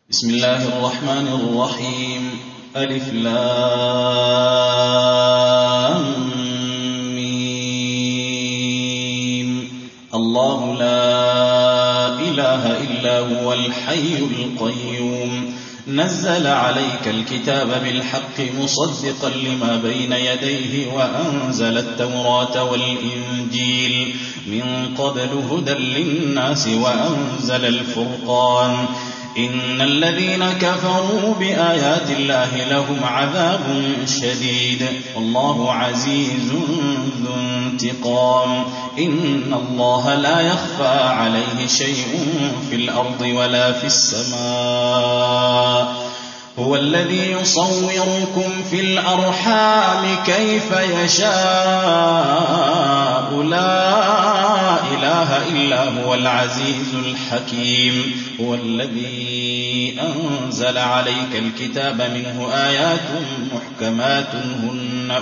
بسم الله الرحمن الرحيم ألف لام ميم الله لا إله إلا هو الحي القيوم نزل عليك الكتاب بالحق مصدقا لما بين يديه وأنزل التوراة والإنجيل من قبل هدى للناس وأنزل الفرقان إن الذين كفروا بآيات الله لهم عذاب شديد والله عزيز ذو انتقام إن الله لا يخفى عليه شيء في الأرض ولا في السماء هو الذي يصوركم في الأرحام كيف يشاء لا إله إلا هو العزيز الحكيم هو الذي أنزل عليك الكتاب منه آيات محكمات هن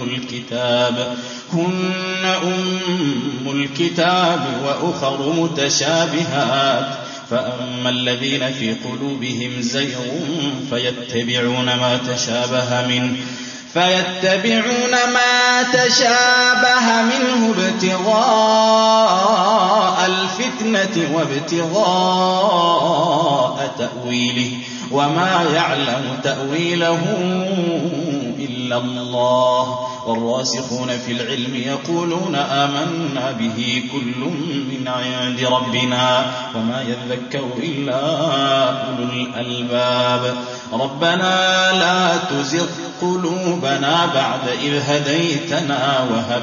أم الكتاب وأخر متشابهات فأما الذين في قلوبهم زيغ فيتبعون ما تشابه منه ابتغاء الفتنة وابتغاء تأويله وما يعلم تأويله إلا الله والراسخون في العلم يقولون آمنا به كل من عند ربنا وما يذكر إلا أولو الألباب ربنا لا تزغ قلوبنا بعد إذ هديتنا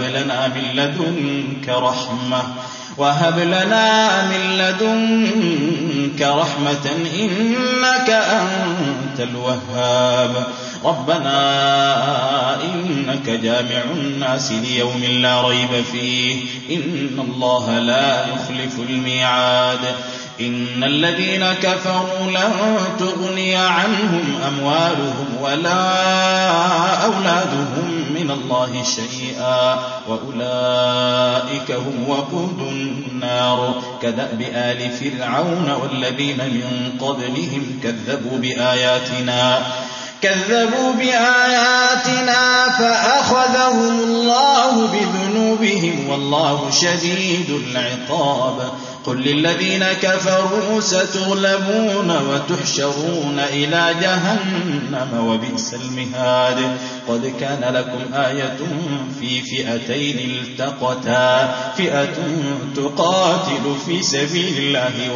وهب لنا من لدنك رحمة إنك أنت الوهاب ربنا إنك جامع الناس ليوم لا ريب فيه إن الله لا يخلف الميعاد إن الذين كفروا لن تغني عنهم أموالهم ولا أولادهم من الله شيئا وأولئك هم وقود النار كدأب آل فرعون والذين من قبلهم كذبوا بآياتنا فأخذهم الله بذنوبهم والله شديد العقاب قل للذين كفروا ستغلبون وتحشرون إلى جهنم وبئس المهاد قد كان لكم آية في فئتين التقتا فئة تقاتل في سبيل الله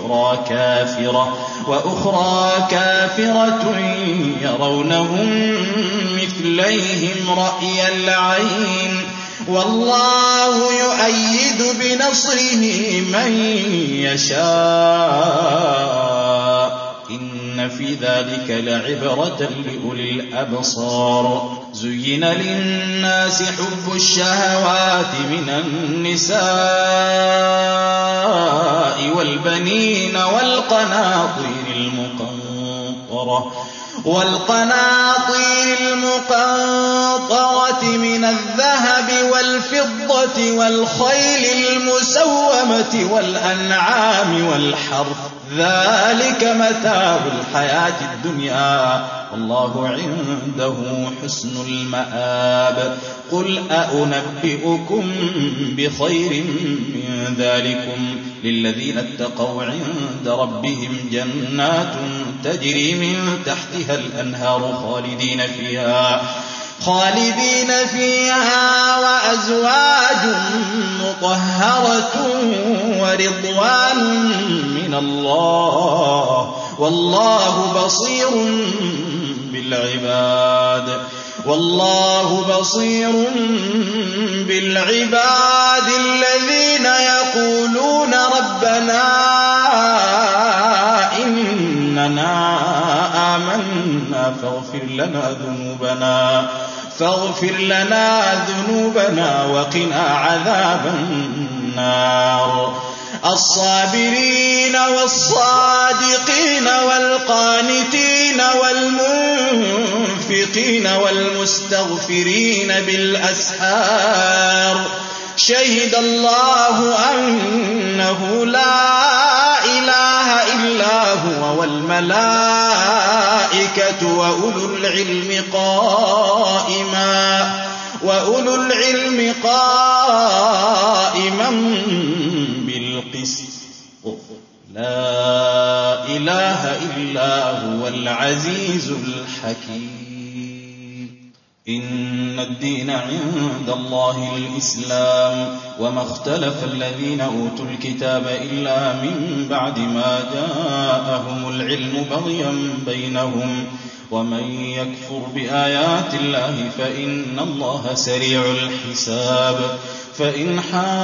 وأخرى كافرة يرونهم مثليهم رأي العين والله يؤيد بنصره من يشاء إن في ذلك لعبرة لأولي الأبصار زين للناس حب الشهوات من النساء والبنين والقناطير المقنطرة من الذهب والفضة والخيل المسومة والأنعام والحرث ذلك متاع الحياة الدنيا والله عنده حسن المآب قل أنبئكم بخير من ذلكم للذين اتقوا عند ربهم جنات تجري من تحتها الأنهار خالدين فيها وأزواج مطهرة ورضوان من الله والله بصير بالعباد الذين يقولون ربنا إننا آمنا فاغفر لنا ذنوبنا وقنا عذاب النار الصابرين والصادقين والقانتين والمنفقين والمستغفرين بالأسحار شهد الله أنه لا إله إلا هو والملائكة وأولو العلم قائما بالقسط لا إله إلا هو العزيز الحكيم إن الدين عند الله الإسلام وما اختلف الذين أوتوا الكتاب إلا من بعد ما جاءهم العلم بغيا بينهم ومن يكفر بآيات الله فإن الله سريع الحساب فإن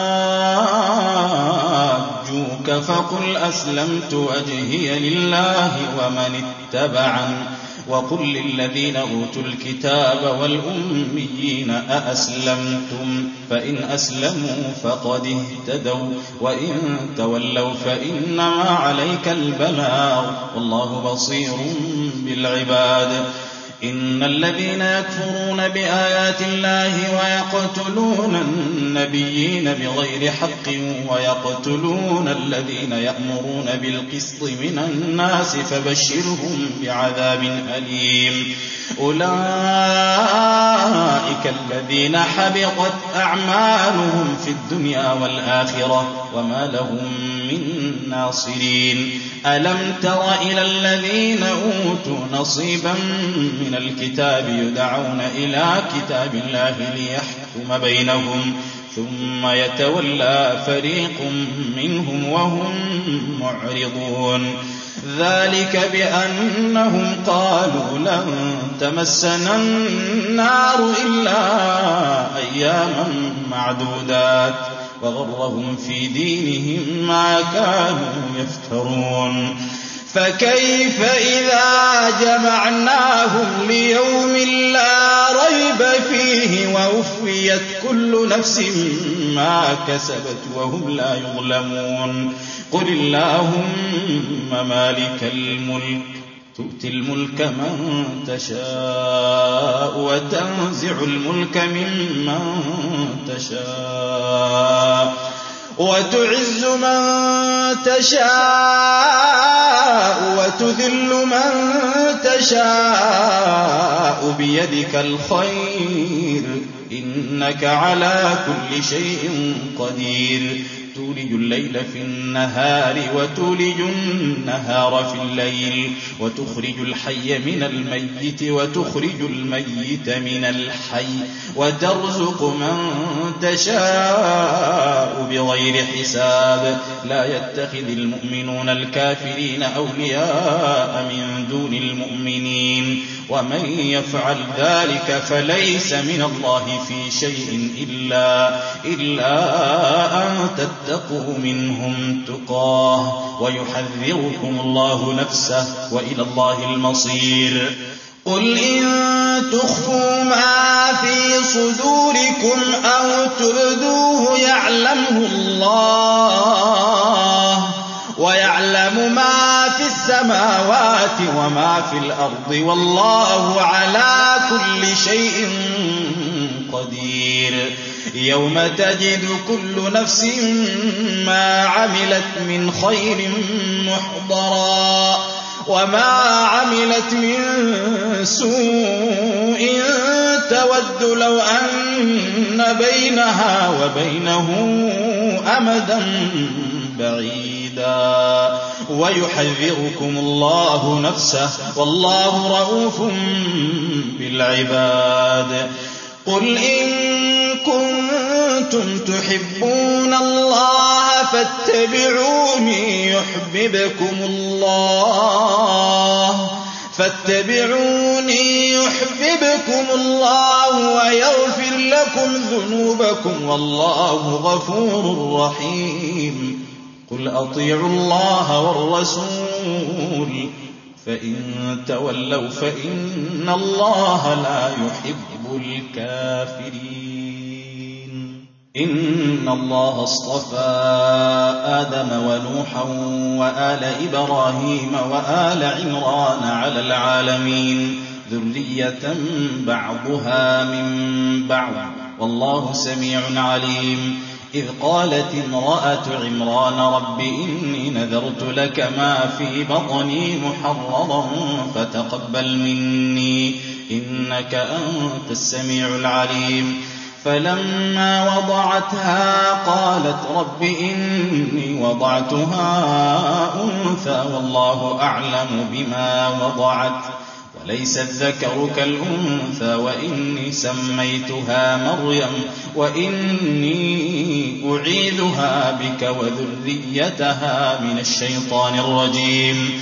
حاجوك فقل أسلمت وجهي لله ومن اتبعني وقل للذين أوتوا الكتاب والأميين أأسلمتم فإن أسلموا فقد اهتدوا وإن تولوا فإنما عليك البلاغ والله بصير بالعباد إن الذين يكفرون بآيات الله ويقتلون النبيين بغير حق ويقتلون الذين يأمرون بالقسط من الناس فبشرهم بعذاب أليم أولئك الذين حبطت أعمالهم في الدنيا والآخرة وما لهم من ناصرين ألم تر إلى الذين أوتوا نصيبا من الكتاب يدعون إلى كتاب الله ليحكم بينهم ثم يتولى فريق منهم وهم معرضون ذلك بأنهم قالوا لن تمسنا النار إلا أياما معدودات وغرهم في دينهم ما كانوا يفترون فكيف إذا جمعناهم ليوم لا ريب فيه ووفيت كل نفس ما كسبت وهم لا يظلمون قل اللهم مالك الملك تؤتي الملك من تشاء وتنزع الملك ممن تشاء وتعز من تشاء وتذل من تشاء بيدك الخير إنك على كل شيء قدير تولج الليل في النهار وتولج النهار في الليل وتخرج الحي من الميت وتخرج الميت من الحي وترزق من تشاء بغير حساب لا يتخذ المؤمنون الكافرين أولياء من دون المؤمنين ومن يفعل ذلك فليس من الله في شيء إلا أن تتقوا منهم تقاه ويحذركم الله نفسه وإلى الله المصير قل إن تخفوا ما في صدوركم أو تبدوه يعلمه الله ويعلم ما في السماوات وما في الأرض والله على كل شيء قدير يوم تجد كل نفس ما عملت من خير محضرا وما عملت من سوء تود لو أن بينها وبينه أمدا بعيدا ويحذركم الله نفسه والله رؤوف بالعباد قل إن كنتم تحبون الله فاتبعوني يحببكم الله ويغفر لكم ذنوبكم والله غفور رحيم قل أطيعوا الله والرسول فإن تولوا فإن الله لا يحب الكافرين إن الله اصطفى آدم ونوحا وآل إبراهيم وآل عمران على العالمين ذرية بعضها من بعض والله سميع عليم إذ قالت امرأة عمران رب إني نذرت لك ما في بطني محررا فتقبل مني إنك أنت السميع العليم فلما وضعتها قالت رب إني وضعتها أنثى والله أعلم بما وضعت وليس الذكر كالأنثى وإني سميتها مريم وإني أعيذها بك وذريتها من الشيطان الرجيم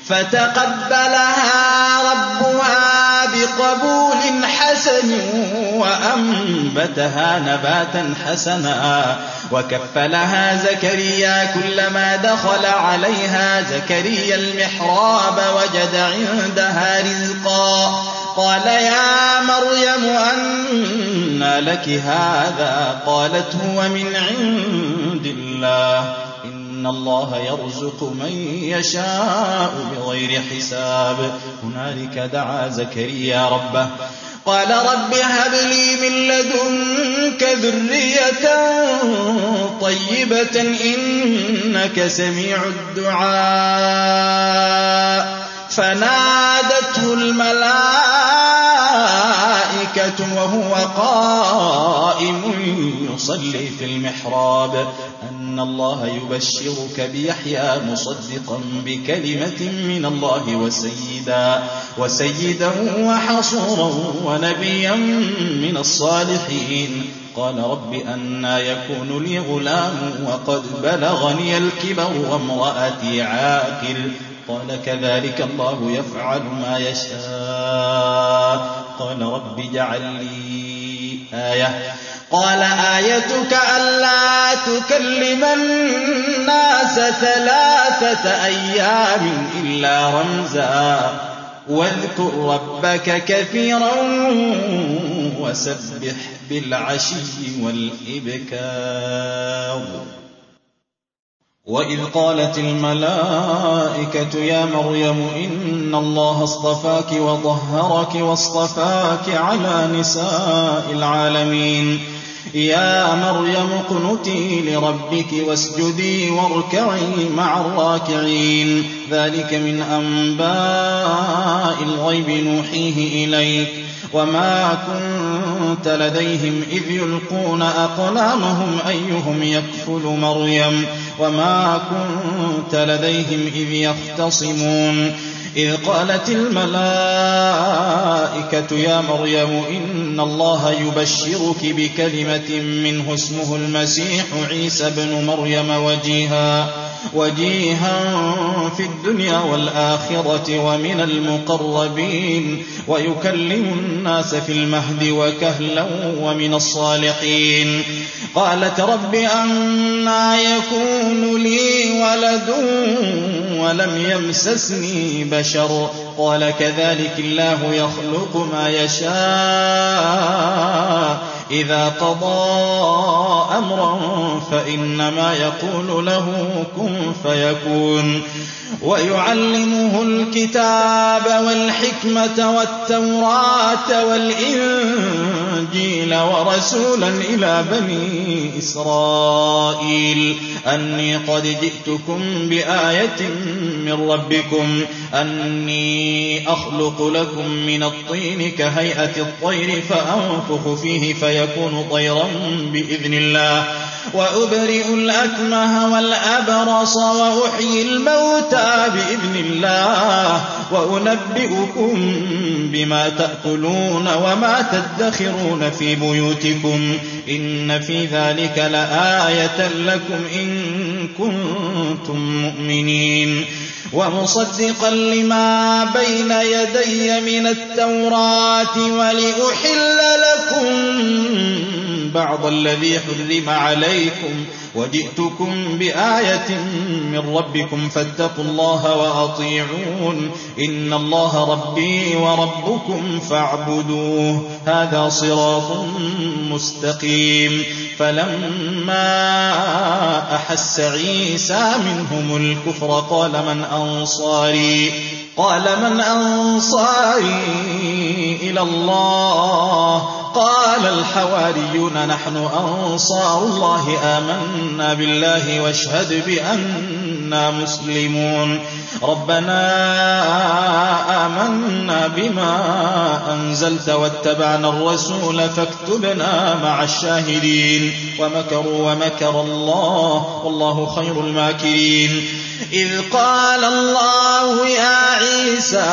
فتقبلها ربها بقبول حسن وأنبتها نباتا حسنا وكفلها زكريا كلما دخل عليها زكريا المحراب وجد عندها رزقا قال يا مريم أنى لك هذا قالت هو من عند الله إن الله يرزق من يشاء بغير حساب هنالك دعا زكريا ربه قال رب هب لي من لدنك ذرية طيبة إنك سميع الدعاء فنادته الملائكة وهو قائم يصلي في المحراب أن الله يبشرك بيحيى مصدقا بكلمة من الله وسيدا وحصورا ونبيا من الصالحين قال رب أنى يكون لي غلام وقد بلغني الكبر وامرأتي عاقر قال كذلك الله يفعل ما يشاء قال رب اجعل لي آية قال آيتك ألا تكلم الناس 3 أيام إلا رمزا واذكر ربك كثيرا وسبح بالعشي والإبكار وإذ قالت الملائكة يا مريم إن الله اصطفاك وطهرك واصطفاك على نساء العالمين يا مريم اقنتي لربك واسجدي واركعي مع الراكعين ذلك من أنباء الغيب نوحيه إليك وما كنت لديهم إذ يلقون أقلامهم أيهم يكفل مريم وما كنت لديهم إذ يختصمون إذ قالت الملائكة يا مريم إن الله يبشرك بكلمة منه اسمه المسيح عيسى بن مريم وجيها في الدنيا والآخرة ومن المقربين ويكلم الناس في المهد وكهلا ومن الصالحين قالت رب أنى يكون لي ولد ولم يمسسني بشر قال كذلك الله يخلق ما يشاء إذا قضى أمرا فإنما يقول له كن فيكون ويعلمه الكتاب والحكمة والتوراة والإنجيل ورسولا إلى بني إسرائيل أني قد جئتكم بآية من ربكم أني أخلق لكم من الطين كهيئة الطير فأنفخ فيه فيكون طيرا بإذن الله وأبرئ الأكمه والأبرص وأحيي الموتى بإذن الله وأنبئكم بما تأكلون وما تدخرون في بيوتكم إن في ذلك لآية لكم إن كنتم مؤمنين ومصدقا لما بين يدي من التوراة ولأحل لكم بعض الذي حرم عليكم وجئتكم بآية من ربكم فاتقوا الله وأطيعون إن الله ربي وربكم فاعبدوه هذا صراط مستقيم فلما أحس عيسى منهم الكفر قال من أنصاري إلى الله قال الحواريون نحن أنصار الله آمنا بالله واشهد بأننا مسلمون ربنا آمنا بما أنزلت واتبعنا الرسول فاكتبنا مع الشاهدين ومكروا ومكر الله والله خير الماكرين إذ قال الله يا عيسى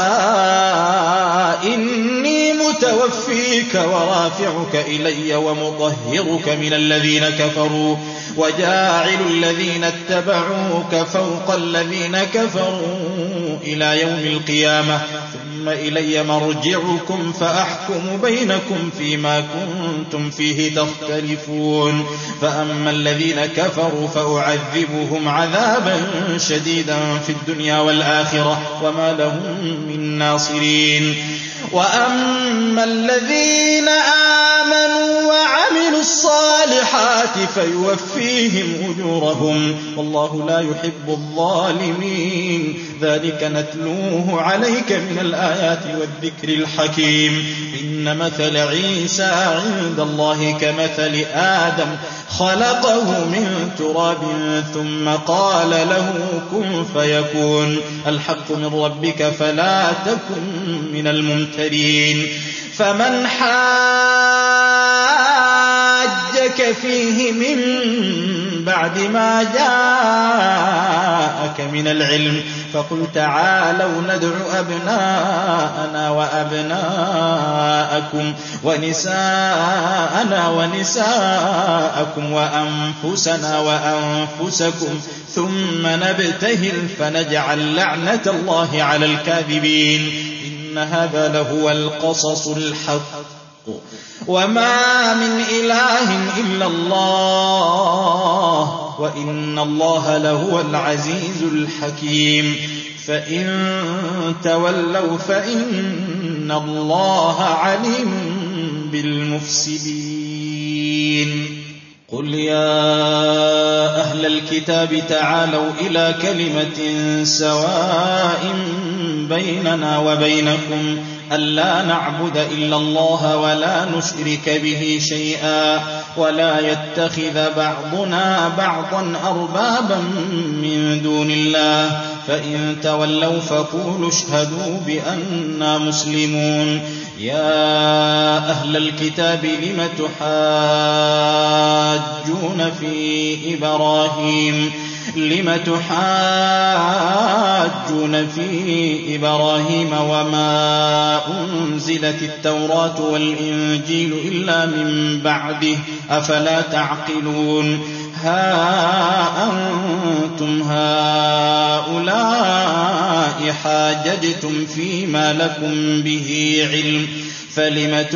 إني متوفيك ورافعك إلي ومطهرك من الذين كفروا وجاعل الذين اتبعوك فوق الذين كفروا إلى يوم القيامة ثم إلي مرجعكم فأحكم بينكم فيما كنتم فيه تختلفون فأما الذين كفروا فأعذبهم عذابا شديدا في الدنيا والآخرة وما لهم من ناصرين وأما الذين آمنوا وعملوا الصالحات فيوفيهم أجورهم والله لا يحب الظالمين ذلك نتلوه عليك من الآيات والذكر الحكيم إن مثل عيسى عند الله كمثل آدم خلقه من تراب ثم قال له كن فيكون الحق من ربك فلا تكن من الممترين فمن حاجك فيه من بعد ما جاءك من العلم فقل تعالوا ندع أبناءنا وأبناءكم ونساءنا ونساءكم وأنفسنا وأنفسكم ثم نبتهل فنجعل لعنة الله على الكاذبين إن هذا لهو القصص الحق وما من إله إلا الله وإن الله لهو العزيز الحكيم فإن تولوا فإن الله عليم بالمفسدين قل يا أهل الكتاب تعالوا إلى كلمة سواء بيننا وبينكم ألا نعبد إلا الله ولا نشرك به شيئا ولا يتخذ بعضنا بعضا أربابا من دون الله فإن تولوا فقولوا اشهدوا بأننا مسلمون يا أهل الكتاب لم تحاجون في إبراهيم وما أنزلت التوراة والإنجيل إلا من بعده أفلا تعقلون ها أنتم هؤلاء حاججتم فيما لكم به علم فلم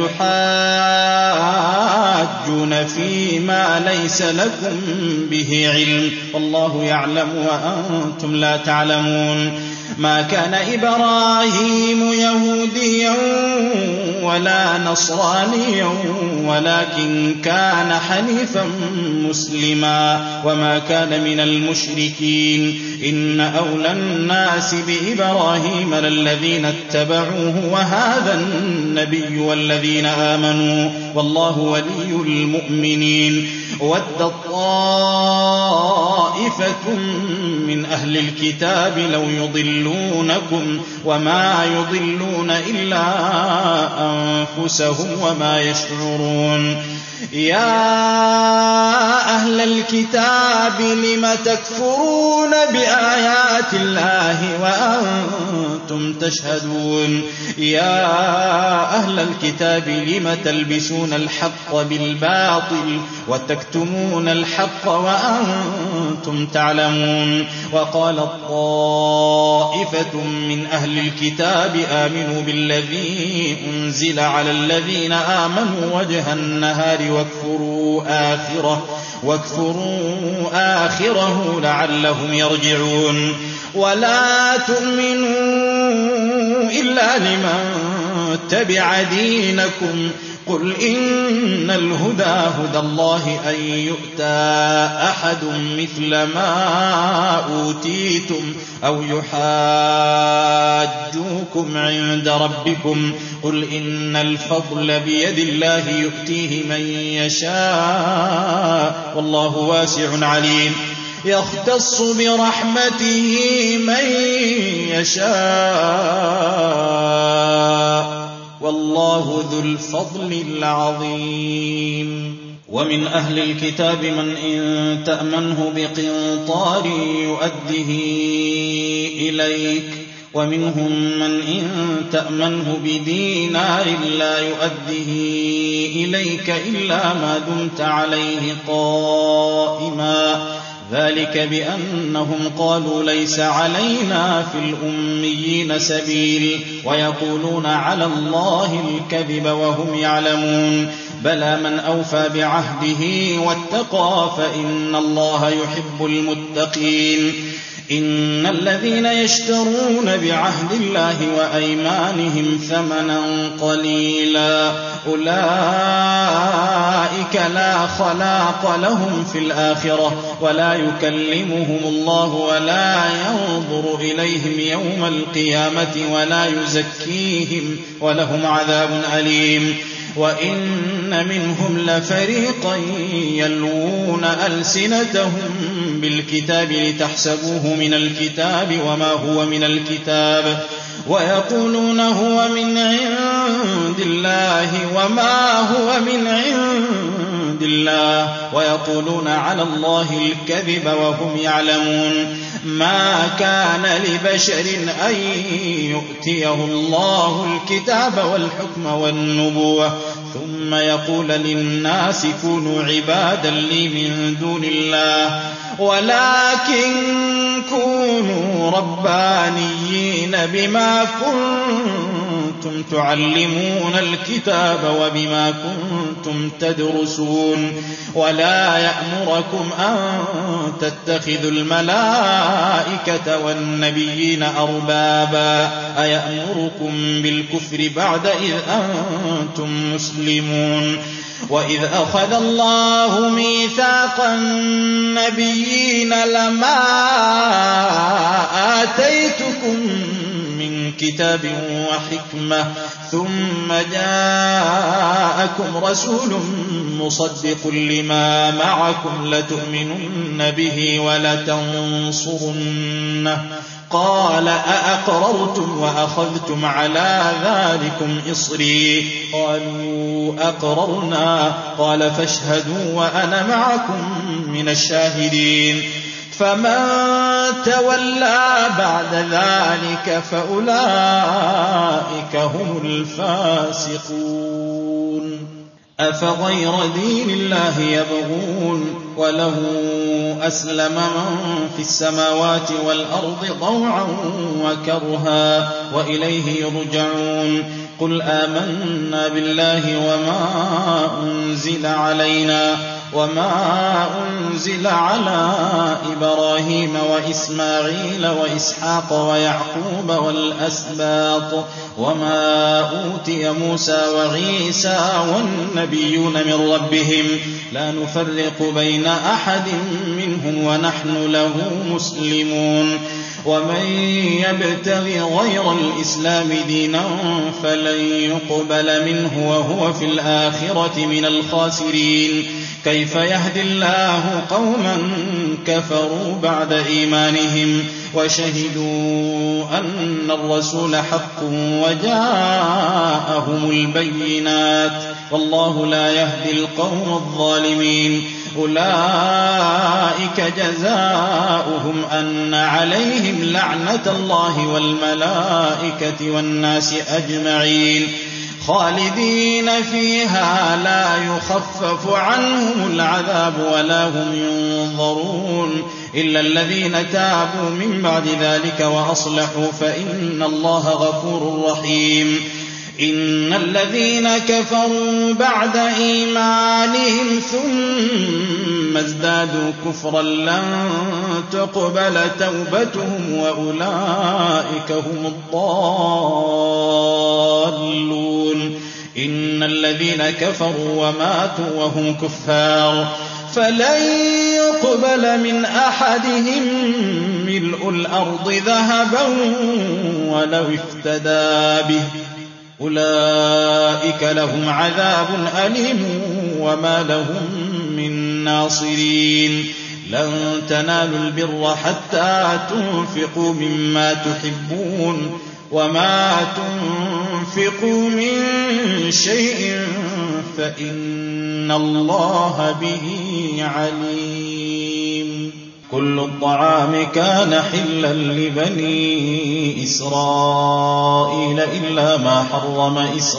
تحاجون فيما ليس لكم به علم والله يعلم وأنتم لا تعلمون ما كان إبراهيم يهوديا ولا نصرانيا ولكن كان حنيفا مسلما وما كان من المشركين إن أولى الناس بإبراهيم للذين اتبعوه وهذا النبي والذين آمنوا والله ولي المؤمنين ود طائفة من أهل الكتاب لو يضلونكم وما يضلون إلا أنفسهم وما يشعرون يا أهل الكتاب لم تكفرون بآيات الله وأنتم تشهدون يا أهل الكتاب لم تلبسون الحق بالباطل وتكتمون الحق وأنتم تعلمون وقال طائفة من أهل الكتاب آمنوا بالذي أنزل على الذين آمنوا وجه النهار واكفروا آخره لعلهم يرجعون ولا تؤمنوا إلا لمن تبع دينكم قل إن الهدى هدى الله أن يؤتى أحد مثل ما أوتيتم أو يحاجوكم عند ربكم قل إن الفضل بيد الله يؤتيه من يشاء والله واسع عليم يختص برحمته من يشاء والله ذو الفضل العظيم ومن أهل الكتاب من إن تأمنه بقنطار يؤده إليك ومنهم من إن تأمنه بدينار لا يؤده إليك إلا ما دمت عليه قائما ذلك بأنهم قالوا ليس علينا في الأميين سبيل ويقولون على الله الكذب وهم يعلمون بلى من أوفى بعهده واتقى فإن الله يحب المتقين إن الذين يشترون بعهد الله وأيمانهم ثمنا قليلا أولئك لا خلاق لهم في الآخرة ولا يكلمهم الله ولا ينظر إليهم يوم القيامة ولا يزكيهم ولهم عذاب أليم وإن منهم لفريقا يلوون ألسنتهم بالكتاب لتحسبوه من الكتاب وما هو من الكتاب ويقولون هو من عند الله وما هو من عند الله ويقولون على الله الكذب وهم يعلمون ما كان لبشر أن يؤتيه الله الكتاب والحكم والنبوة ثم يقول للناس كونوا عبادا لي من دون الله ولكن كونوا ربانيين بما كنتم تعلمون الكتاب وبما كنتم تدرسون ولا يأمركم أن تتخذوا الملائكة والنبيين أربابا أيأمركم بالكفر بعد إذ أنتم مسلمون وإذ أخذ الله ميثاق النبيين لما آتيتكم من كتاب وحكمة ثم جاءكم رسول مصدق لما معكم لتؤمنن به ولتنصرنه قال أأقررتم وأخذتم على ذلكم إصري قالوا أقررنا قال فاشهدوا وأنا معكم من الشاهدين فمن تولى بعد ذلك فأولئك هم الفاسقون أفغير دين الله يبغون وله أسلم من في السماوات والأرض طوعا وكرها وإليه يرجعون قل آمنا بالله وما أنزل على إبراهيم وإسماعيل وإسحاق ويعقوب والأسباط وما أوتي موسى وعيسى والنبيون من ربهم لا نفرق بين أحد منهم ونحن له مسلمون ومن يبتغ غير الإسلام دينا فلن يقبل منه وهو في الآخرة من الخاسرين كيف يهدي الله قوما كفروا بعد إيمانهم وشهدوا أن الرسول حق وجاءهم البينات والله لا يهدي القوم الظالمين أولئك جزاؤهم أن عليهم لعنة الله والملائكة والناس أجمعين خالدين فيها لا يخفف عنهم العذاب ولا هم ينظرون إلا الذين تابوا من بعد ذلك وأصلحوا فإن الله غفور رحيم إن الذين كفروا بعد إيمانهم ثم ازدادوا كفرا لن تقبل توبتهم وأولئك هم الضالون إن الذين كفروا وماتوا وهم كفار فلن يقبل من أحدهم ملء الأرض ذهبا ولو افتدى به أولئك لهم عذاب أليم وما لهم من ناصرين لن تنالوا البر حتى تنفقوا مما تحبون وما تنفقوا من شيء فإن الله به عليم. كل الطعام كان حلا لبني إسرائيل إلا ما حرم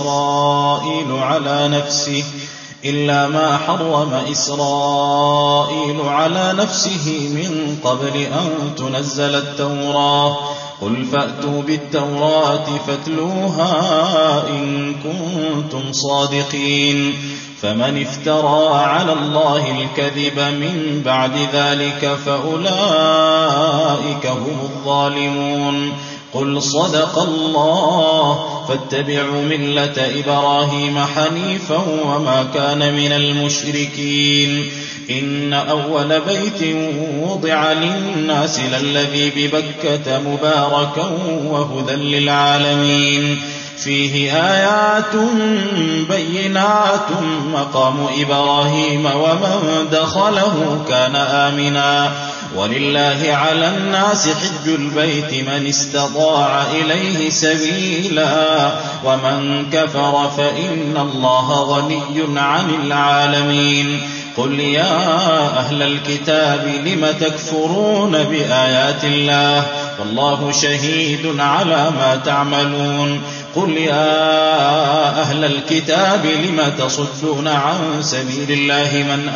إسرائيل على نفسه من قبل أن تنزل التوراة قل فأتوا بالتوراة فاتلوها إن كنتم صادقين فمن افترى على الله الكذب من بعد ذلك فأولئك هم الظالمون. قل صدق الله فاتبعوا ملة إبراهيم حنيفا وما كان من المشركين إن أول بيت وضع للناس للذي ببكة مباركا وهدى للعالمين فيه آيات بينات مقام إبراهيم ومن دخله كان آمنا ولله على الناس حج البيت من استطاع إليه سبيلا ومن كفر فإن الله غني عن العالمين. قل يا أهل الكتاب لم تكفرون بآيات الله والله شهيد على ما تعملون. قل يا أهل الكتاب لم تصدون عن سبيل الله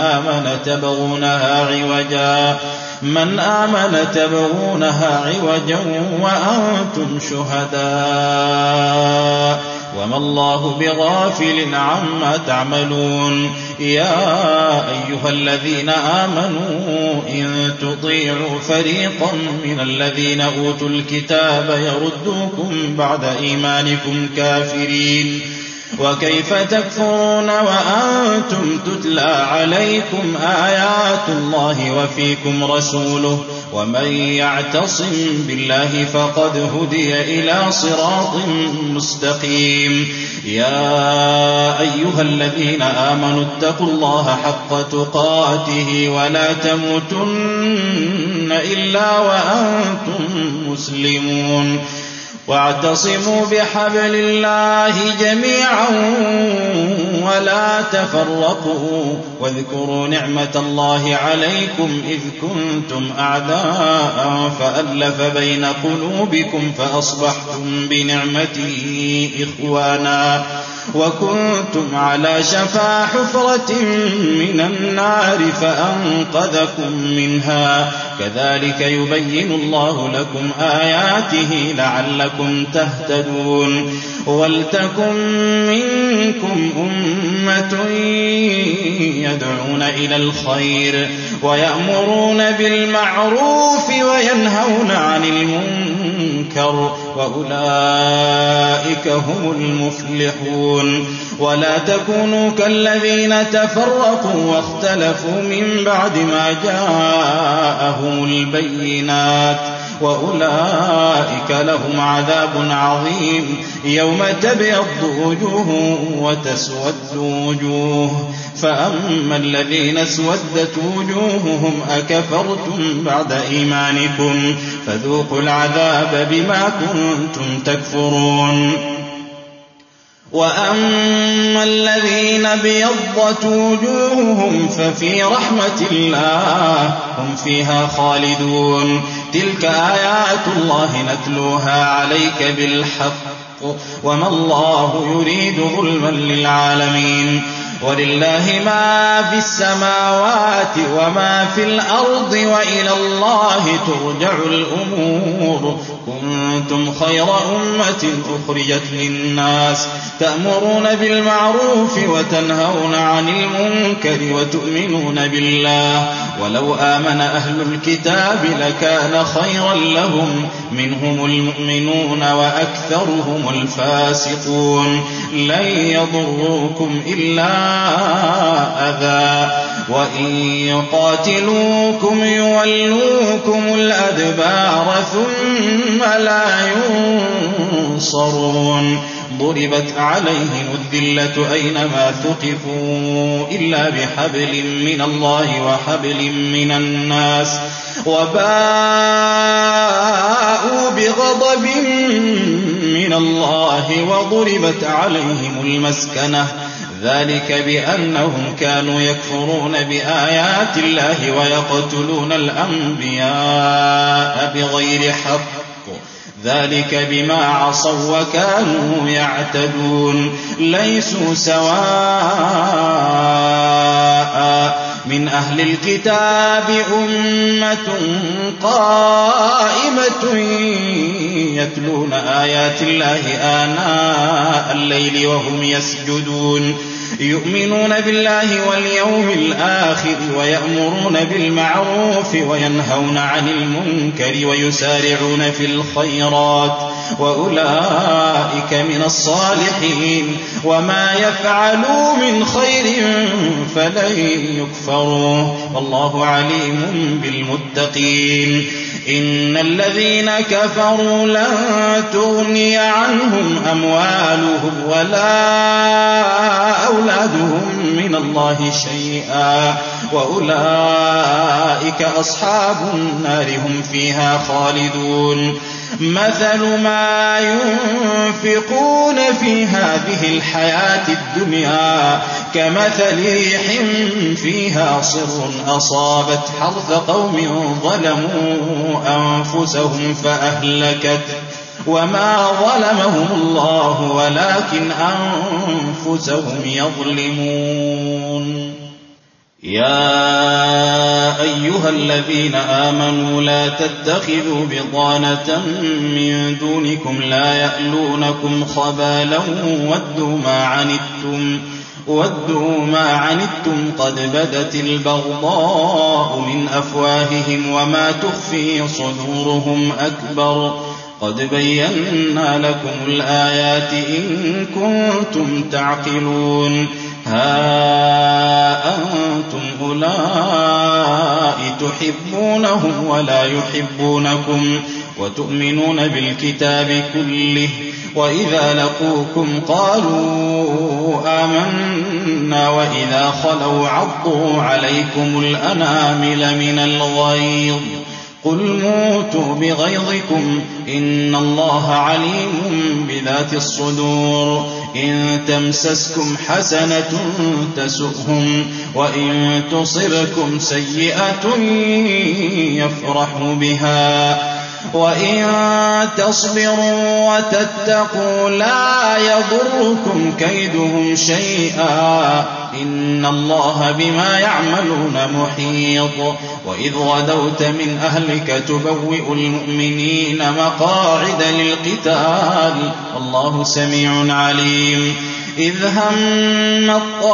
من آمن تبغونها عوجا وأنتم شهداء وما الله بغافل عما تعملون. يا أيها الذين آمنوا إن تطيعوا فريقا من الذين أوتوا الكتاب يردوكم بعد إيمانكم كافرين وكيف تكفرون وأنتم تتلى عليكم آيات الله وفيكم رسوله ومن يعتصم بالله فقد هدي إلى صراط مستقيم. يا أيها الذين آمنوا اتقوا الله حق تقاته ولا تموتن إلا وأنتم مسلمون واعتصموا بحبل الله جميعا ولا تفرقوا واذكروا نعمة الله عليكم إذ كنتم أعداء فألف بين قلوبكم فأصبحتم بنعمته إخوانا وكنتم على شفا حفرة من النار فأنقذكم منها كذلك يبين الله لكم آياته لعلكم تهتدون. ولتكن منكم أمة يدعون إلى الخير ويأمرون بالمعروف وينهون عن المنكر وأولئك هم المفلحون. ولا تكونوا كالذين تفرقوا واختلفوا من بعد ما جاءهم البينات وأولئك لهم عذاب عظيم يوم تبيض وجوه وتسود وجوه فأما الذين اسودت وجوههم أكفرتم بعد إيمانكم فذوقوا العذاب بما كنتم تكفرون. وأما الذين ابيضت وجوههم ففي رحمة الله هم فيها خالدون. تلك آيات الله نتلوها عليك بالحق وما الله يريد ظلما للعالمين. ولله ما في السماوات وما في الأرض وإلى الله ترجع الأمور. كنتم خير أمة أخرجت للناس تأمرون بالمعروف وتنهون عن المنكر وتؤمنون بالله ولو آمن أهل الكتاب لكان خيرا لهم منهم المؤمنون وأكثرهم الفاسقون لن يضروكم إلا أذى وإن يقاتلوكم يولوكم الأدبار ثم لا ينصرون ضربت عليهم الذلة أينما ثقفوا إلا بحبل من الله وحبل من الناس وباءوا بغضب من الله وضربت عليهم المسكنة ذلك بأنهم كانوا يكفرون بآيات الله ويقتلون الأنبياء بغير حق ذلك بما عصوا وكانوا يعتدون ليسوا سواء من أهل الكتاب أمة قائمة يتلون آيات الله آناء الليل وهم يسجدون يؤمنون بالله واليوم الآخر ويأمرون بالمعروف وينهون عن المنكر ويسارعون في الخيرات وأولئك من الصالحين وما يفعلوا من خير فلن يكفروه والله عليم بالمتقين إن الذين كفروا لن تغني عنهم أموالهم ولا أولادهم من الله شيئا وأولئك أصحاب النار هم فيها خالدون مثل ما ينفقون في هذه الحياة الدنيا كمثل ريح فيها صر أصابت حرث قوم ظلموا أنفسهم فأهلكت وما ظلمهم الله ولكن أنفسهم يظلمون يا أيها الذين آمنوا لا تتخذوا بطانة من دونكم لا يألونكم خبالا ودوا ما عنتم قد بدت البغضاء من أفواههم وما تخفي صدورهم أكبر قد بينا لكم الآيات إن كنتم تعقلون ها أنتم أولئك تحبونهم ولا يحبونكم وتؤمنون بالكتاب كله وإذا لقوكم قالوا آمنا وإذا خلوا عضوا عليكم الأنامل من الغيظ قل موتوا بغيظكم إن الله عليم بذات الصدور إن تمسسكم حسنة تسؤهم وإن تصبكم سيئة يفرحوا بها وإن تصبروا وتتقوا لا يضركم كيدهم شيئا إن الله بما يعملون محيط وإذ غدوت من أهلك تبوئ المؤمنين مقاعد للقتال الله سميع عليم إذ هم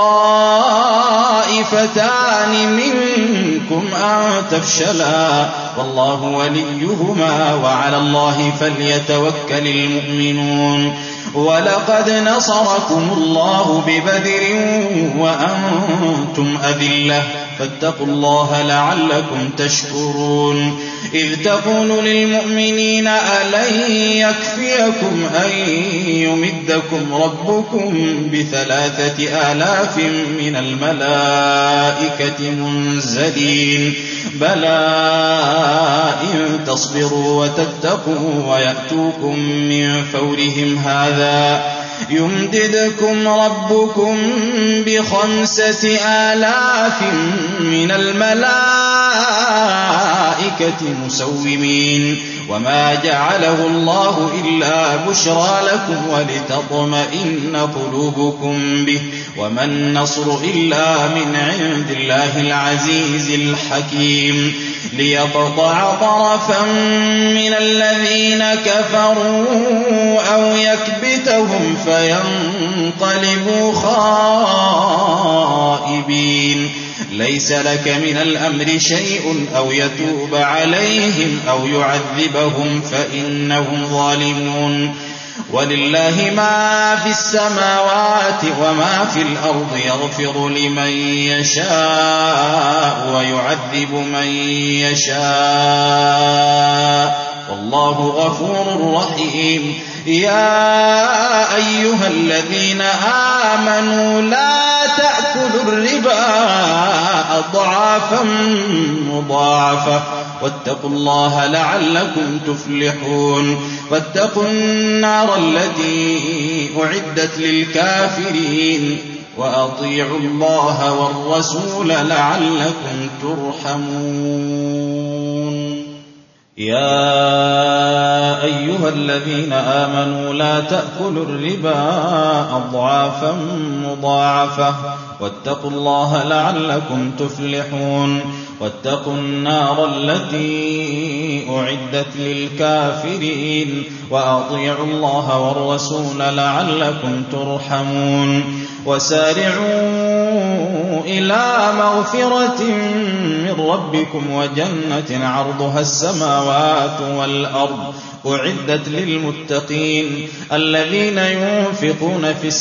الطائفتان منكم أن تفشلا والله وليهما وعلى الله فليتوكل المؤمنون ولقد نصركم الله ببدر وأنتم أذلة فاتقوا الله لعلكم تشكرون إذ تقول للمؤمنين ألن يكفيكم أن يمدكم ربكم ب3,000 من الملائكة منزلين بلى إن تصبروا وتتقوا ويأتوكم من فورهم هذا يمددكم ربكم ب5,000 من الملائكة مسومين وما جعله الله إلا بشرى لكم ولتطمئن قلوبكم به وما النصر إلا من عند الله العزيز الحكيم ليقطع طرفا من الذين كفروا أو يكبتهم فينقلبوا خائبين ليس لك من الأمر شيء أو يتوب عليهم أو يعذبهم فإنهم ظالمون ولله ما في السماوات وما في الأرض يغفر لمن يشاء ويعذب من يشاء والله غفور رحيم يا أيها الذين آمنوا لا تأكلوا الربا أضعافا مضاعفة واتقوا الله لعلكم تفلحون واتقوا النار التي أعدت للكافرين وأطيعوا الله والرسول لعلكم ترحمون يا أيها الذين آمنوا لا تأكلوا الربا أضعافا مضاعفة واتقوا الله لعلكم تفلحون واتقوا النار التي أعدت للكافرين وأطيعوا الله والرسول لعلكم ترحمون وسارعوا إلى مغفرة من ربكم وجنة عرضها السماوات والأرض أعدت للمتقين الذين ينفقون في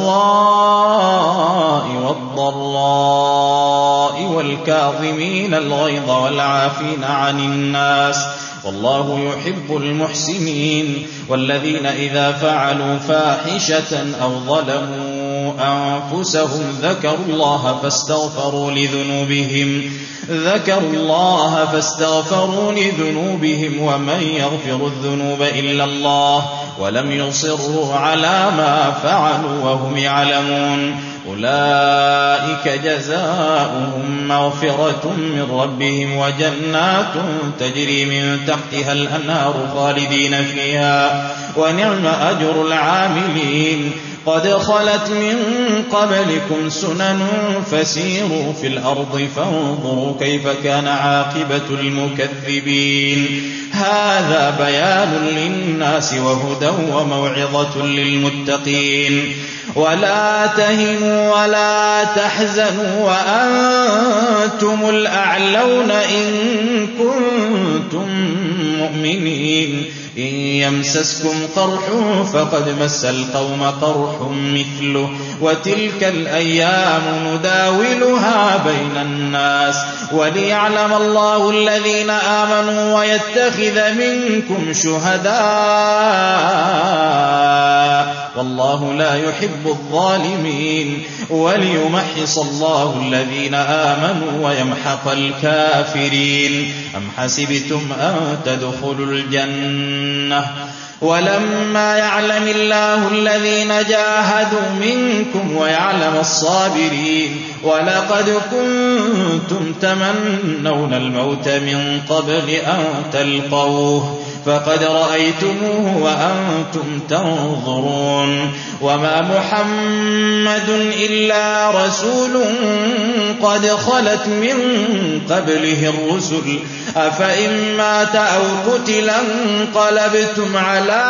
السراء والضراء والكاظمين الغيظ والعافين عن الناس والله يحب المحسنين والذين إذا فعلوا فاحشة أو ظلموا أنفسهم ذكروا الله فاستغفروا لذنوبهم ومن يغفر الذنوب إلا الله ولم يصروا على ما فعلوا وهم يعلمون أولئك جزاؤهم مغفرة من ربهم وجنات تجري من تحتها الأنهار خالدين فيها ونعم أجر العاملين قد خلت من قبلكم سنن فسيروا في الأرض فانظروا كيف كان عاقبة المكذبين هذا بيان للناس وهدى وموعظة للمتقين ولا تهنوا ولا تحزنوا وأنتم الأعلون إن كنتم مؤمنين إن يمسسكم قرح فقد مس القوم قرح مثله وتلك الأيام نداولها بين الناس وليعلم الله الذين آمنوا ويتخذ منكم شهداء والله لا يحب الظالمين وليمحص الله الذين آمنوا ويمحق الكافرين أم حسبتم أن تدخلوا الجنة ولما يعلم الله الذين جاهدوا منكم ويعلم الصابرين ولقد كنتم تمنون الموت من قبل أن تلقوه فقد رأيتموه وأنتم تنظرون وما محمد إلا رسول قد خلت من قبله الرسل أفإن مات أو قتل انقلبتم على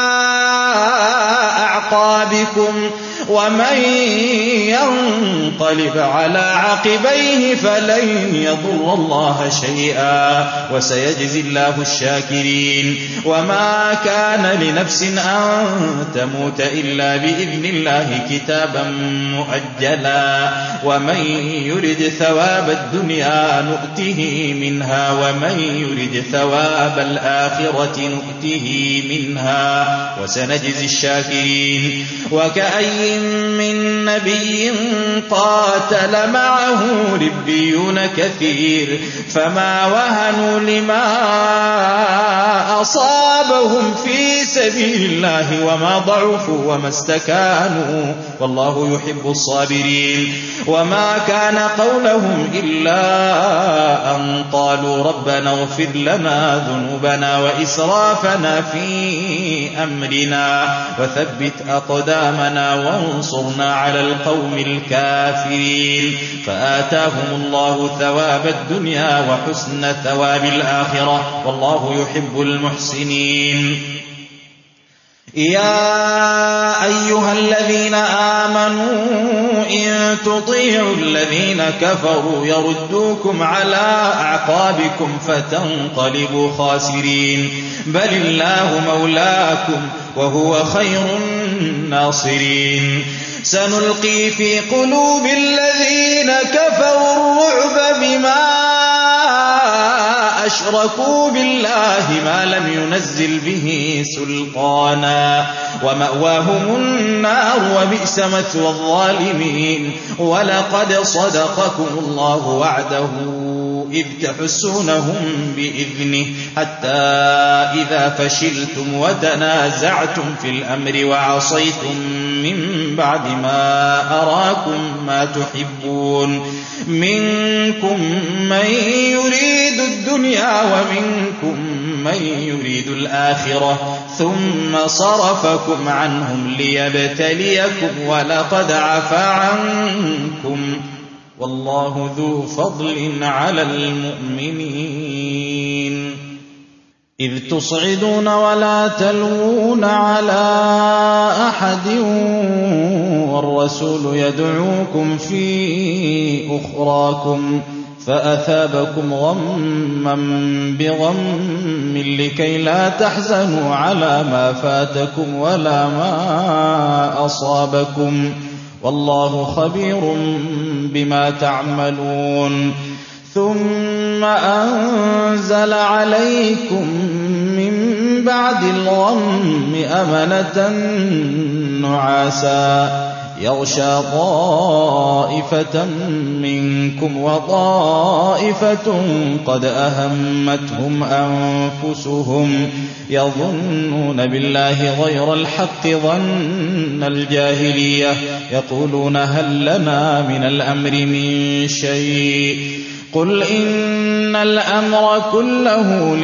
أعقابكم ومن ينقلب على عقبيه فلن يضر الله شيئا وسيجزي الله الشاكرين وما كان لنفس أن تموت إلا بإذن الله كتابا مؤجلا ومن يرد ثواب الدنيا نؤته منها ومن يرد ثواب الآخرة نؤته منها وسنجزي الشاكرين وكأي من نبي قاتل معه ربيون كثير فما وهنوا لما أصابهم في سبيل الله وما ضعفوا وما استكانوا والله يحب الصابرين وما كان قولهم إلا أن قالوا ربنا اغفر لنا ذنوبنا وإسرافنا في أمرنا وثبت أقدامنا وانصرنا على القوم الكافرين فآتاهم الله ثواب الدنيا وحسن ثواب الآخرة والله يحب المحسنين يا أيها الذين آمنوا إن تطيعوا الذين كفروا يردوكم على أعقابكم فتنقلبوا خاسرين بل الله مولاكم وهو خير الناصرين سنلقي في قلوب الذين كفروا الرعب بما أشركوا بالله ما لم ينزل به سلطانا ومأواهم النار وبئس مثوى الظالمين ولقد صدقكم الله وعده إذ تحسونهم بإذنه حتى إذا فشلتم وتنازعتم في الأمر وعصيتم من بعد ما أراكم ما تحبون منكم من يريد الدنيا ومنكم من يريد الآخرة ثم صرفكم عنهم ليبتليكم ولقد عفا عنكم والله ذو فضل على المؤمنين إذ تصعدون ولا تلوون على أحد والرسول يدعوكم في أخراكم فأثابكم غما بغم لكي لا تحزنوا على ما فاتكم ولا ما أصابكم والله خبير بما تعملون ثم أنزل عليكم من بعد الغم أمنة نعاسا يغشى طائفة منكم وطائفة قد أهمتهم أنفسهم يظنون بالله غير الحق ظن الجاهلية يقولون هل لنا من الأمر من شيء قل إن الأمر كله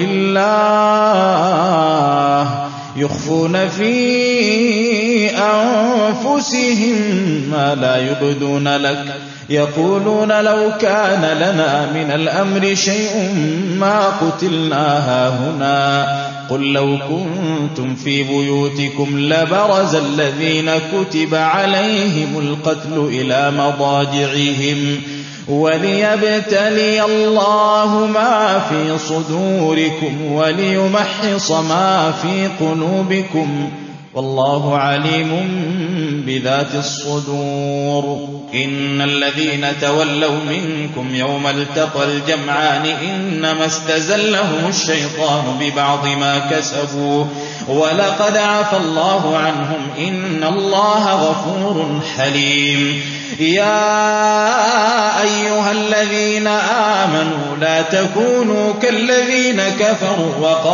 لله يخفون في أنفسهم ما لا يبدون لك يقولون لو كان لنا من الأمر شيء ما قتلنا هاهنا قل لو كنتم في بيوتكم لبرز الذين كتب عليهم القتل إلى مضاجعهم وليبتلي الله ما في صدوركم وليمحص ما في قلوبكم والله عليم بذات الصدور إن الذين تولوا منكم يوم التقى الجمعان إنما استزلهم الشيطان ببعض ما كسبوا ولقد عفى الله عنهم إن الله غفور حليم يا أيها الذين آمنوا لا تكونوا كالذين كفروا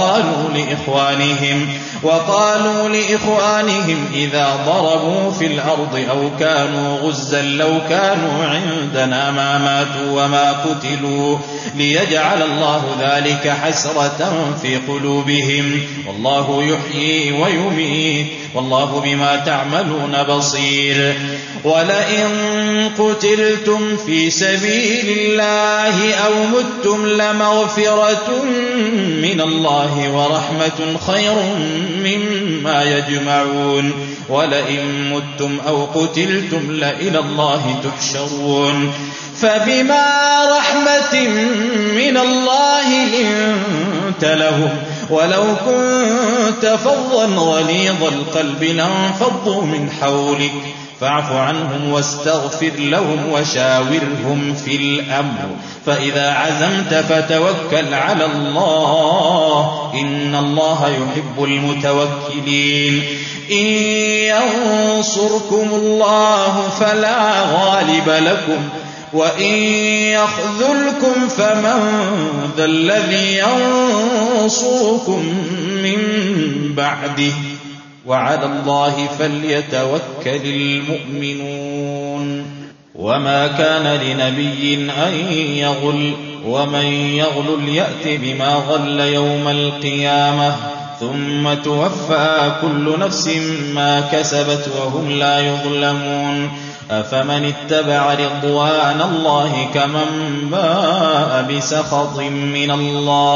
وقالوا لإخوانهم إذا ضربوا في الأرض أو كانوا غزا لو كانوا عندنا ما ماتوا وما قتلوا ليجعل الله ذلك حسرة في قلوبهم والله يحيي ويميت والله بما تعملون بصير ولئن قتلتم في سبيل الله أو متم لمغفرة من الله ورحمة خير مما يجمعون ولئن متم أو قتلتم لإلى الله تحشرون فبما رحمة من الله لنت لهم ولو كنت فظا غليظ القلب لانفضوا من حولك فاعف عنهم واستغفر لهم وشاورهم في الأمر فإذا عزمت فتوكل على الله إن الله يحب المتوكلين إن ينصركم الله فلا غالب لكم وإن يخذلكم فمن ذا الذي ينصركم من بعده وعلى الله فليتوكل المؤمنون وما كان لنبي أن يغل ومن يغل يأت بما غل يوم القيامة ثم توفى كل نفس ما كسبت وهم لا يظلمون أفمن اتبع رضوان الله كمن باء بسخط من الله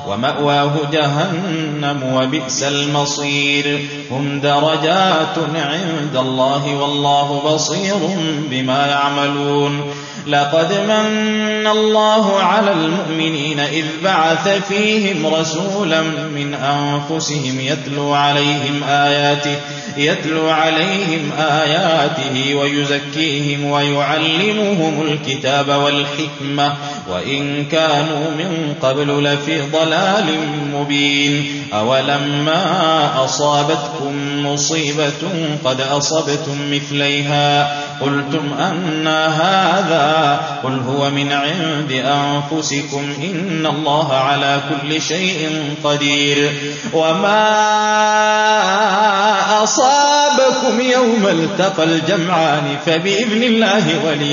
ومأواه جهنم وبئس المصير هم درجات عند الله والله بصير بما يعملون لقد من الله على المؤمنين إذ بعث فيهم رسولا من أنفسهم يتلو عليهم آياته ويزكيهم ويعلمهم الكتاب والحكمة وإن كانوا من قبل لفي ضلال مبين أولما أصابتكم مصيبة قد أصبتم مثليها قلتم أنى هذا قل هو من عند أنفسكم إن الله على كل شيء قدير وما أصابكم يوم التقى الجمعان فبإذن الله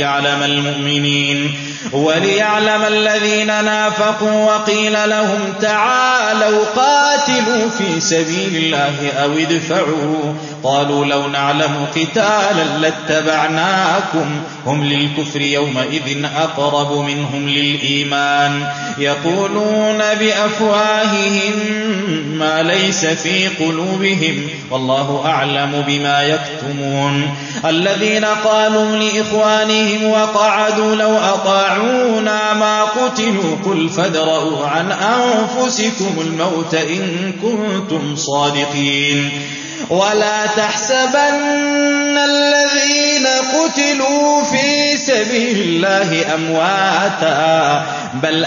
وليعلم الذين نافقوا وقيل لهم تعالوا قاتلوا في سبيل الله أو ادفعوا قالوا لو نعلم قتالا لاتبعناكم هم للكفر يومئذ أقرب منهم للإيمان يقولون بأفواههم ما ليس في قلوبهم والله أعلم بما يكتمون الذين قالوا لإخوانهم وقعدوا لو أطاعونا ما قتلوا قل فادرءوا عن أنفسكم الموت إن كنتم صادقين ولا تحسبن الذين قتلوا في سبيل الله أمواتا بل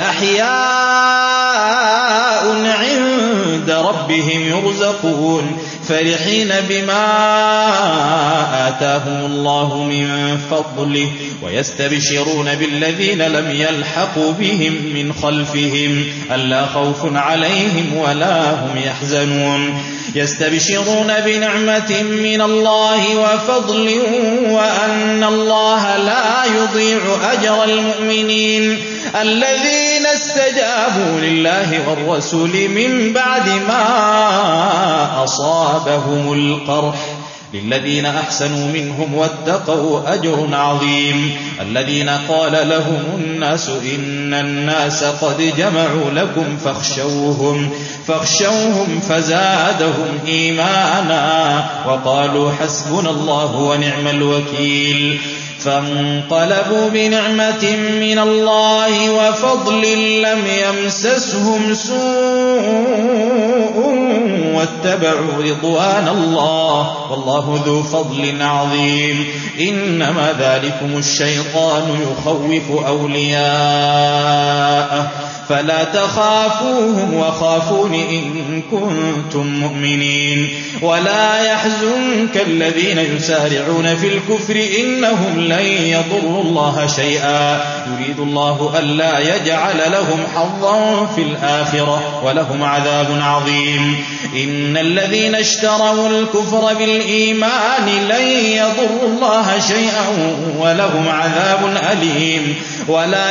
أحياء عند ربهم يرزقون فرحين بما آتاهم الله من فضله ويستبشرون بالذين لم يلحقوا بهم من خلفهم ألا خوف عليهم ولا هم يحزنون يستبشرون بنعمة من الله وفضل وأن الله لا يضيع أجر المؤمنين الذين استجابوا لله والرسول من بعد ما أصابهم القرح للذين أحسنوا منهم واتقوا أجر عظيم الذين قال لهم الناس إن الناس قد جمعوا لكم فاخشوهم فزادهم إيمانا وقالوا حسبنا الله ونعم الوكيل فانقلبوا بنعمة من الله وفضل لم يمسسهم سوء واتبعوا رضوان الله والله ذو فضل عظيم إنما ذلكم الشيطان يخوف أولياءه فلا تخافوهم وخافون إن كنتم مؤمنين ولا يحزنك الذين يسارعون في الكفر إنهم لن يضروا الله شيئا يريد الله ألا يجعل لهم حظا في الآخرة ولهم عذاب عظيم إن الذين اشتروا الكفر بالإيمان لن يضروا الله شيئا ولهم عذاب أليم ولا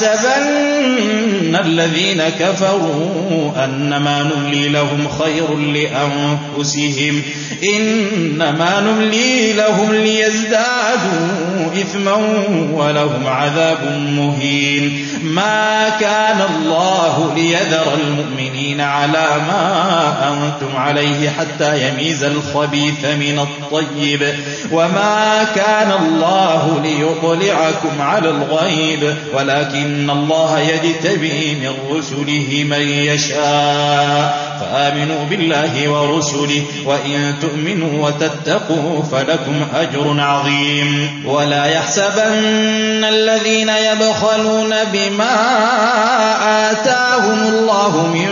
يحسبن الذين كفروا أنما نملي لهم خير لأنفسهم إنما نملي لهم ليزدادوا إثما ولهم عذاب مهين ما كان الله ليذر المؤمنين على ما أنتم عليه حتى يميز الخبيث من الطيب وما كان الله ليطلعكم على الغيب ولكن الله يجتبي من رسله من يشاء فآمنوا بالله ورسله وإن تؤمنوا وتتقوا فلكم أجر عظيم ولا يحسبن الذين يبخلون بما آتاهم الله من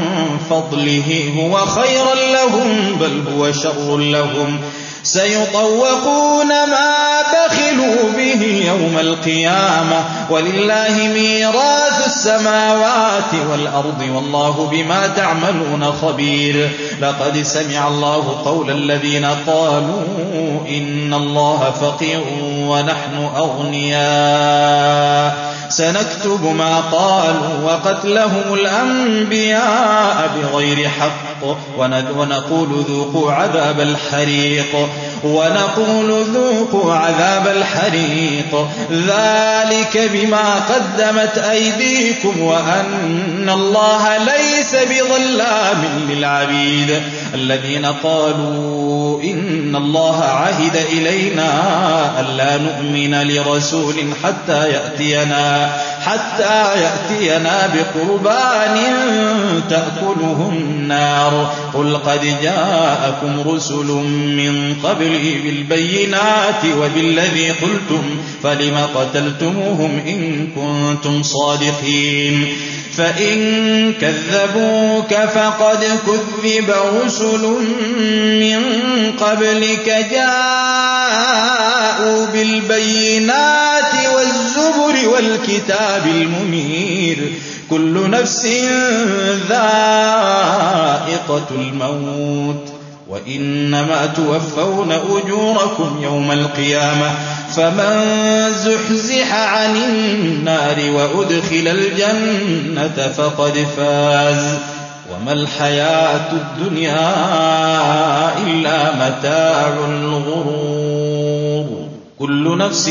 فضله هو خيرا لهم بل هو شر لهم سيطوقون ما بخلوا به يوم القيامة ولله ميراث السماوات والأرض والله بما تعملون خبير لقد سمع الله قول الذين قالوا إن الله فقير ونحن أغنياء سنكتب ما قالوا وقتلهم الأنبياء بغير حق ونقول ذوقوا عذاب الحريق ونقول ذوقوا عذاب الحريق ذلك بما قدمت أيديكم وأن الله ليس بظلام للعبيد الذين قالوا إن الله عهد إلينا ألا نؤمن لرسول حتى يأتينا بقربان تأكله النار قل قد جاءكم رسل من قبلي بالبينات وبالذي قلتم فلم قتلتموهم إن كنتم صادقين فإن كذبوك فقد كذب رسل من قبلك جاءوا بالبينات والزبر والكتاب المنير كل نفس ذائقة الموت وإنما توفون أجوركم يوم القيامة فمن زحزح عن النار وأدخل الجنة فقد فاز وما الحياة الدنيا إلا متاع الغرور كل نفس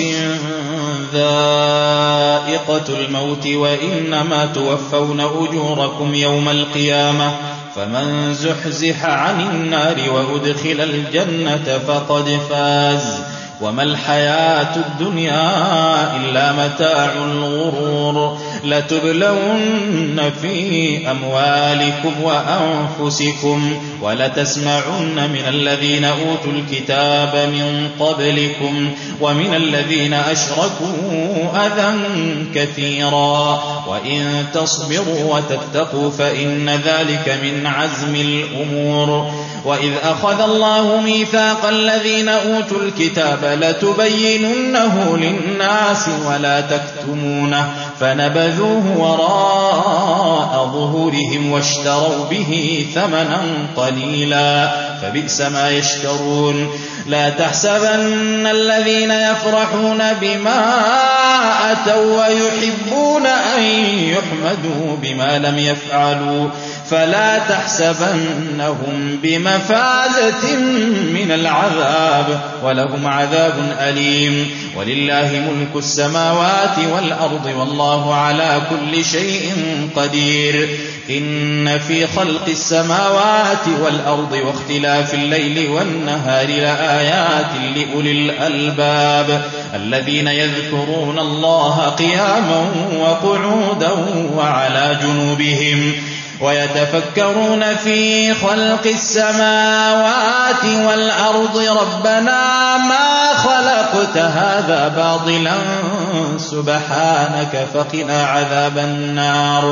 ذائقة الموت وإنما توفون أجوركم يوم القيامة فمن زحزح عن النار وأدخل الجنة فقد فاز وما الحياة الدنيا إلا متاع الغرور لتبلون في أموالكم وأنفسكم ولتسمعن من الذين أوتوا الكتاب من قبلكم ومن الذين أشركوا أذى كثيرا وإن تصبروا وتتقوا فإن ذلك من عزم الأمور وإذ أخذ الله ميثاق الذين أوتوا الكتاب لتبيننه للناس ولا تكتمونه فنبذوه وراء ظهورهم واشتروا به ثمنا قليلا فبئس ما يشترون لا تحسبن الذين يفرحون بما أتوا ويحبون أن يحمدوا بما لم يفعلوا فلا تحسبنهم بمفازة من العذاب ولهم عذاب أليم ولله ملك السماوات والأرض والله على كل شيء قدير إن في خلق السماوات والأرض واختلاف الليل والنهار لآيات لأولي الألباب الذين يذكرون الله قياما وقعودا وعلى جنوبهم ويتفكرون في خلق السماوات والأرض ربنا ما خلقت هذا باطلا سبحانك فقنا عذاب النار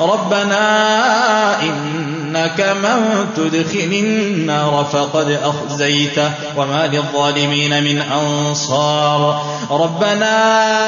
ربنا إنك من تدخل النار فقد أخزيته وما للظالمين من أنصار ربنا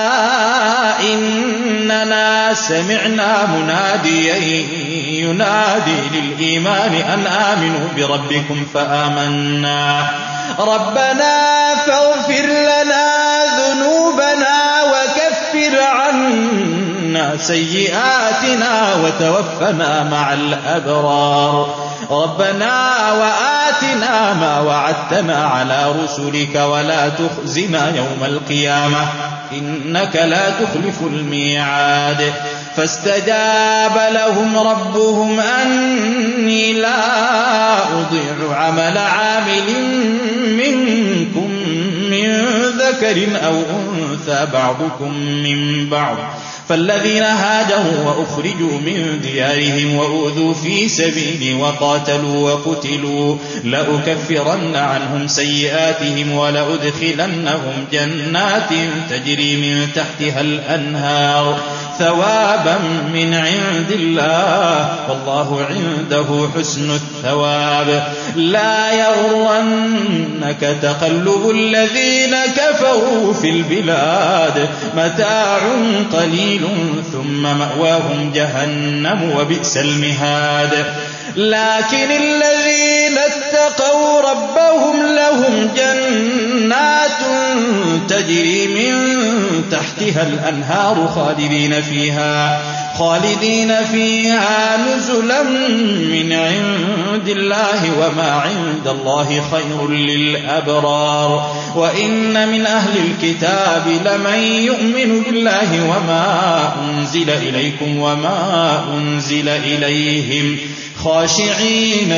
إننا سمعنا مناديا ينادي للإيمان أن آمنوا بربكم فآمنا ربنا فاغفر لنا ذنوبنا وكفر عنا سيئاتنا وتوفنا مع الأبرار ربنا وآتنا ما وعدتنا على رسلك ولا تخزنا يوم القيامة إنك لا تخلف الميعاد فاستجاب لهم ربهم أني لا أضيع عمل عامل منكم من ذكر أو أنثى بعضكم من بعض فالذين هاجروا وأخرجوا من ديارهم وأوذوا في سبيلي وقاتلوا وقتلوا لأكفرن عنهم سيئاتهم ولأدخلنهم جنات تجري من تحتها الأنهار ثوابا من عند الله والله عنده حسن الثواب لا يغرنك تقلب الذين كفروا في البلاد متاع قليل ثم مأواهم جهنم وبئس المهاد لكن الذين اتقوا ربهم لهم جنات تجري من تحتها الأنهار خالدين فيها نزلا من عند الله وما عند الله خير للأبرار وإن من أهل الكتاب لمن يؤمن بالله وما أنزل إليكم وما أنزل إليهم خاشعين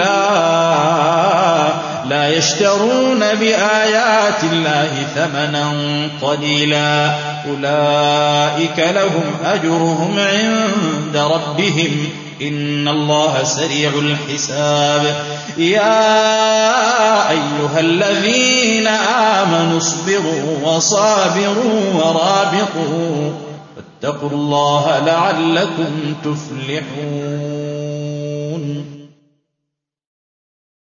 لله لا يشترون بآيات الله ثمنا قليلا أولئك لهم أجرهم عند ربهم إن الله سريع الحساب يا أيها الذين آمنوا اصبروا وصابروا ورابطوا واتقوا الله لعلكم تفلحون